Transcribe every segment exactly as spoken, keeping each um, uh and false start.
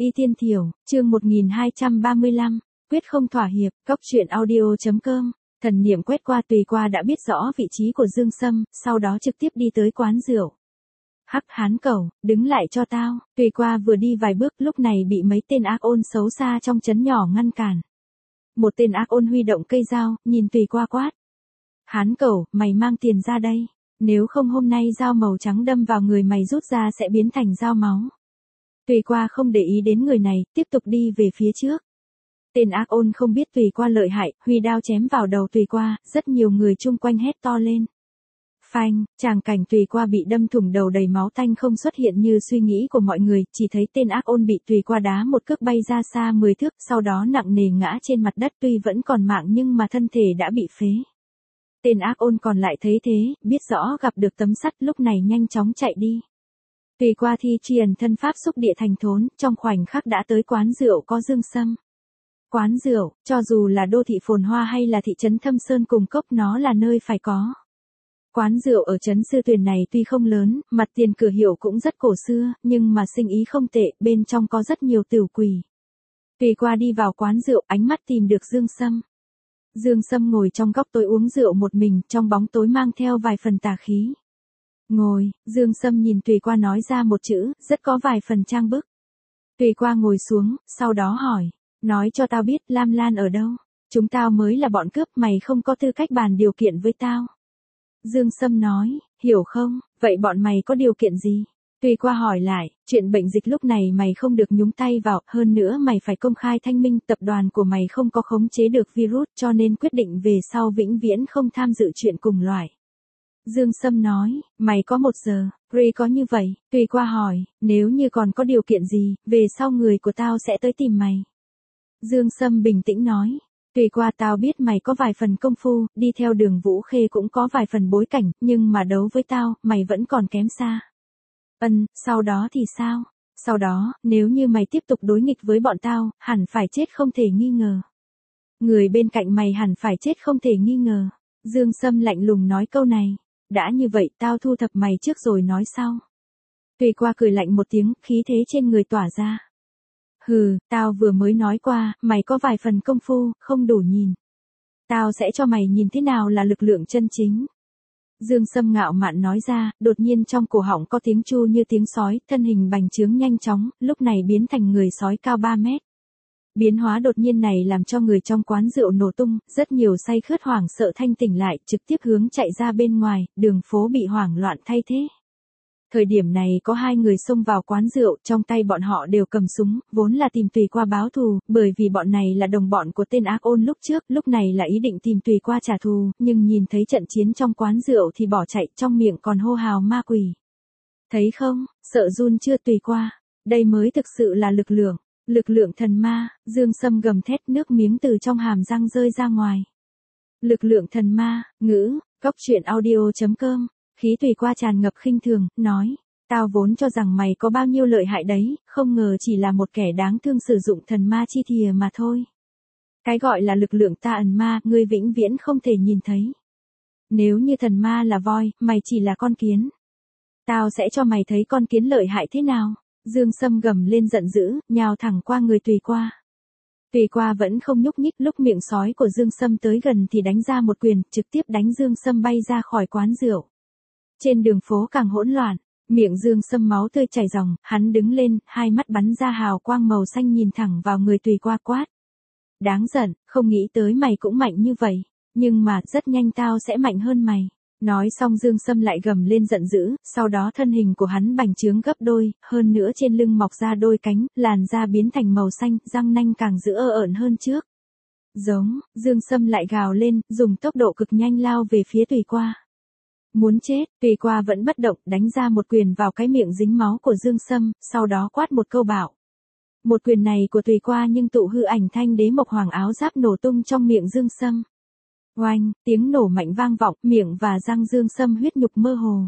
Y Tiên Thiểu, chương một nghìn hai trăm ba mươi lăm, quyết không thỏa hiệp, góc truyện audio chấm com. Thần niệm quét qua Tùy Qua đã biết rõ vị trí của Dương Sâm, sau đó trực tiếp đi tới quán rượu. Hắc hán cẩu, đứng lại cho tao. Tùy Qua vừa đi vài bước, lúc này bị mấy tên ác ôn xấu xa trong trấn nhỏ ngăn cản. Một tên ác ôn huy động cây dao, nhìn Tùy Qua quát. Hán cẩu, mày mang tiền ra đây. Nếu không hôm nay dao màu trắng đâm vào người mày rút ra sẽ biến thành dao máu. Tùy Qua không để ý đến người này, tiếp tục đi về phía trước. Tên ác ôn không biết Tùy Qua lợi hại, huy đao chém vào đầu Tùy Qua, rất nhiều người chung quanh hét to lên. Phanh, tràng cảnh Tùy Qua bị đâm thủng đầu đầy máu tanh không xuất hiện như suy nghĩ của mọi người, chỉ thấy tên ác ôn bị Tùy Qua đá một cước bay ra xa mười thước, sau đó nặng nề ngã trên mặt đất, tuy vẫn còn mạng nhưng mà thân thể đã bị phế. Tên ác ôn còn lại thấy thế, biết rõ gặp được tấm sắt, lúc này nhanh chóng chạy đi. Tùy Qua thi triển thân pháp xúc địa thành thốn, trong khoảnh khắc đã tới quán rượu có Dương Sâm. Quán rượu, cho dù là đô thị phồn hoa hay là thị trấn Thâm Sơn cùng cốc, nó là nơi phải có. Quán rượu ở trấn Sư Tuyền này tuy không lớn, mặt tiền cửa hiệu cũng rất cổ xưa, nhưng mà sinh ý không tệ, bên trong có rất nhiều tửu quỷ. Tùy Qua đi vào quán rượu, ánh mắt tìm được Dương Sâm. Dương Sâm ngồi trong góc tối uống rượu một mình, trong bóng tối mang theo vài phần tà khí. Ngồi, Dương Sâm nhìn Tùy Qua nói ra một chữ, rất có vài phần trang bức. Tùy Qua ngồi xuống, sau đó hỏi, nói cho tao biết Lam Lan ở đâu, chúng tao mới là bọn cướp, mày không có tư cách bàn điều kiện với tao. Dương Sâm nói, hiểu không, vậy bọn mày có điều kiện gì? Tùy Qua hỏi lại, chuyện bệnh dịch lúc này mày không được nhúng tay vào, hơn nữa mày phải công khai thanh minh, tập đoàn của mày không có khống chế được virus cho nên quyết định về sau vĩnh viễn không tham dự chuyện cùng loại. Dương Sâm nói, mày có một giờ, Ri có như vậy, Tùy Qua hỏi, nếu như còn có điều kiện gì, về sau người của tao sẽ tới tìm mày. Dương Sâm bình tĩnh nói, Tùy Qua tao biết mày có vài phần công phu, đi theo Đường Vũ Khê cũng có vài phần bối cảnh, nhưng mà đấu với tao, mày vẫn còn kém xa. Ân, sau đó thì sao? Sau đó, nếu như mày tiếp tục đối nghịch với bọn tao, hẳn phải chết không thể nghi ngờ. Người bên cạnh mày hẳn phải chết không thể nghi ngờ. Dương Sâm lạnh lùng nói câu này. Đã như vậy tao thu thập mày trước rồi nói sau. Tùy Qua cười lạnh một tiếng, khí thế trên người tỏa ra. Hừ, tao vừa mới nói qua, mày có vài phần công phu, không đủ nhìn. Tao sẽ cho mày nhìn thế nào là lực lượng chân chính. Dương Sâm ngạo mạn nói ra, đột nhiên trong cổ họng có tiếng chu như tiếng sói, thân hình bành trướng nhanh chóng, lúc này biến thành người sói cao ba mét. Biến hóa đột nhiên này làm cho người trong quán rượu nổ tung, rất nhiều say khướt hoảng sợ thanh tỉnh lại, trực tiếp hướng chạy ra bên ngoài, đường phố bị hoảng loạn thay thế. Thời điểm này có hai người xông vào quán rượu, trong tay bọn họ đều cầm súng, vốn là tìm Tùy Qua báo thù, bởi vì bọn này là đồng bọn của tên ác ôn lúc trước, lúc này là ý định tìm Tùy Qua trả thù, nhưng nhìn thấy trận chiến trong quán rượu thì bỏ chạy, trong miệng còn hô hào ma quỷ. Thấy không, sợ run chưa Tùy Qua, đây mới thực sự là lực lượng, lực lượng thần ma. Dương Sâm gầm thét, nước miếng từ trong hàm răng rơi ra ngoài. Lực lượng thần ma, ngữ, góc truyện audio chấm com. Khí Tùy Qua tràn ngập khinh thường, nói, tao vốn cho rằng mày có bao nhiêu lợi hại đấy, không ngờ chỉ là một kẻ đáng thương sử dụng thần ma chi thìa mà thôi. Cái gọi là lực lượng ta ẩn ma, ngươi vĩnh viễn không thể nhìn thấy. Nếu như thần ma là voi, mày chỉ là con kiến. Tao sẽ cho mày thấy con kiến lợi hại thế nào. Dương Sâm gầm lên giận dữ, nhào thẳng qua người Tùy Qua. Tùy Qua vẫn không nhúc nhích, lúc miệng sói của Dương Sâm tới gần thì đánh ra một quyền, trực tiếp đánh Dương Sâm bay ra khỏi quán rượu. Trên đường phố càng hỗn loạn, miệng Dương Sâm máu tươi chảy ròng, hắn đứng lên, hai mắt bắn ra hào quang màu xanh nhìn thẳng vào người Tùy Qua quát. Đáng giận, không nghĩ tới mày cũng mạnh như vậy, nhưng mà rất nhanh tao sẽ mạnh hơn mày. Nói xong Dương Sâm lại gầm lên giận dữ, sau đó thân hình của hắn bành trướng gấp đôi, hơn nữa trên lưng mọc ra đôi cánh, làn da biến thành màu xanh, răng nanh càng dữ ơ ợn hơn trước. Giống, Dương Sâm lại gào lên, dùng tốc độ cực nhanh lao về phía Tùy Qua. Muốn chết, Tùy Qua vẫn bất động, đánh ra một quyền vào cái miệng dính máu của Dương Sâm, sau đó quát một câu bảo. Một quyền này của Tùy Qua nhưng tụ hư ảnh thanh đế mộc hoàng áo giáp nổ tung trong miệng Dương Sâm. Oanh, tiếng nổ mạnh vang vọng, miệng và răng Dương Sâm huyết nhục mơ hồ.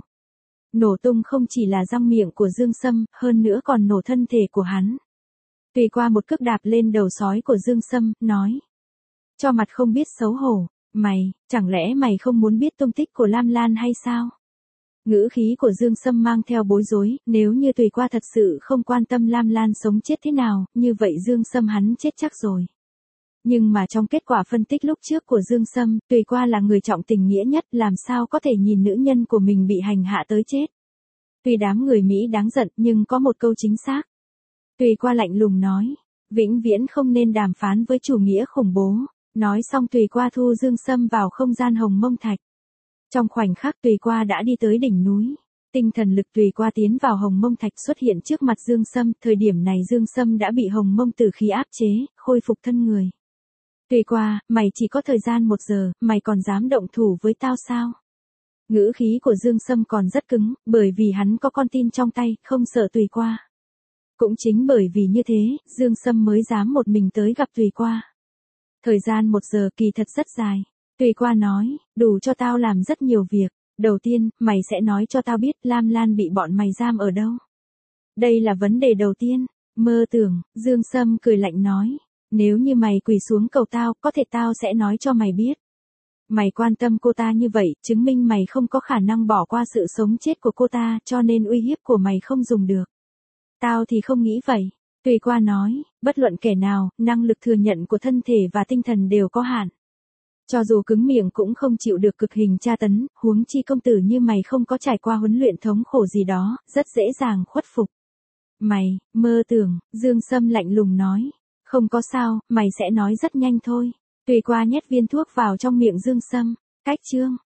Nổ tung không chỉ là răng miệng của Dương Sâm, hơn nữa còn nổ thân thể của hắn. Tùy Qua một cước đạp lên đầu sói của Dương Sâm, nói. Cho mặt không biết xấu hổ. Mày, chẳng lẽ mày không muốn biết tung tích của Lam Lan hay sao? Ngữ khí của Dương Sâm mang theo bối rối, nếu như Tùy Qua thật sự không quan tâm Lam Lan sống chết thế nào, như vậy Dương Sâm hắn chết chắc rồi. Nhưng mà trong kết quả phân tích lúc trước của Dương Sâm, Tùy Qua là người trọng tình nghĩa nhất, làm sao có thể nhìn nữ nhân của mình bị hành hạ tới chết. Tuy đám người Mỹ đáng giận, nhưng có một câu chính xác. Tùy Qua lạnh lùng nói, vĩnh viễn không nên đàm phán với chủ nghĩa khủng bố. Nói xong Tùy Qua thu Dương Sâm vào không gian Hồng Mông Thạch. Trong khoảnh khắc Tùy Qua đã đi tới đỉnh núi. Tinh thần lực Tùy Qua tiến vào Hồng Mông Thạch xuất hiện trước mặt Dương Sâm, thời điểm này Dương Sâm đã bị Hồng Mông Tử khí áp chế, khôi phục thân người. Tùy Qua, mày chỉ có thời gian một giờ, mày còn dám động thủ với tao sao? Ngữ khí của Dương Sâm còn rất cứng, bởi vì hắn có con tin trong tay, không sợ Tùy Qua. Cũng chính bởi vì như thế, Dương Sâm mới dám một mình tới gặp Tùy Qua. Thời gian một giờ kỳ thật rất dài. Tùy Qua nói, đủ cho tao làm rất nhiều việc. Đầu tiên, mày sẽ nói cho tao biết Lam Lan bị bọn mày giam ở đâu. Đây là vấn đề đầu tiên. Mơ tưởng, Dương Sâm cười lạnh nói. Nếu như mày quỳ xuống cầu tao, có thể tao sẽ nói cho mày biết. Mày quan tâm cô ta như vậy, chứng minh mày không có khả năng bỏ qua sự sống chết của cô ta, cho nên uy hiếp của mày không dùng được. Tao thì không nghĩ vậy. Tùy Qua nói, bất luận kẻ nào, năng lực thừa nhận của thân thể và tinh thần đều có hạn. Cho dù cứng miệng cũng không chịu được cực hình tra tấn, huống chi công tử như mày không có trải qua huấn luyện thống khổ gì đó, rất dễ dàng khuất phục. Mày, mơ tưởng, Dương Sâm lạnh lùng nói. Không có sao, mày sẽ nói rất nhanh thôi. Tùy Qua nhét viên thuốc vào trong miệng Dương Sâm. Cách chương.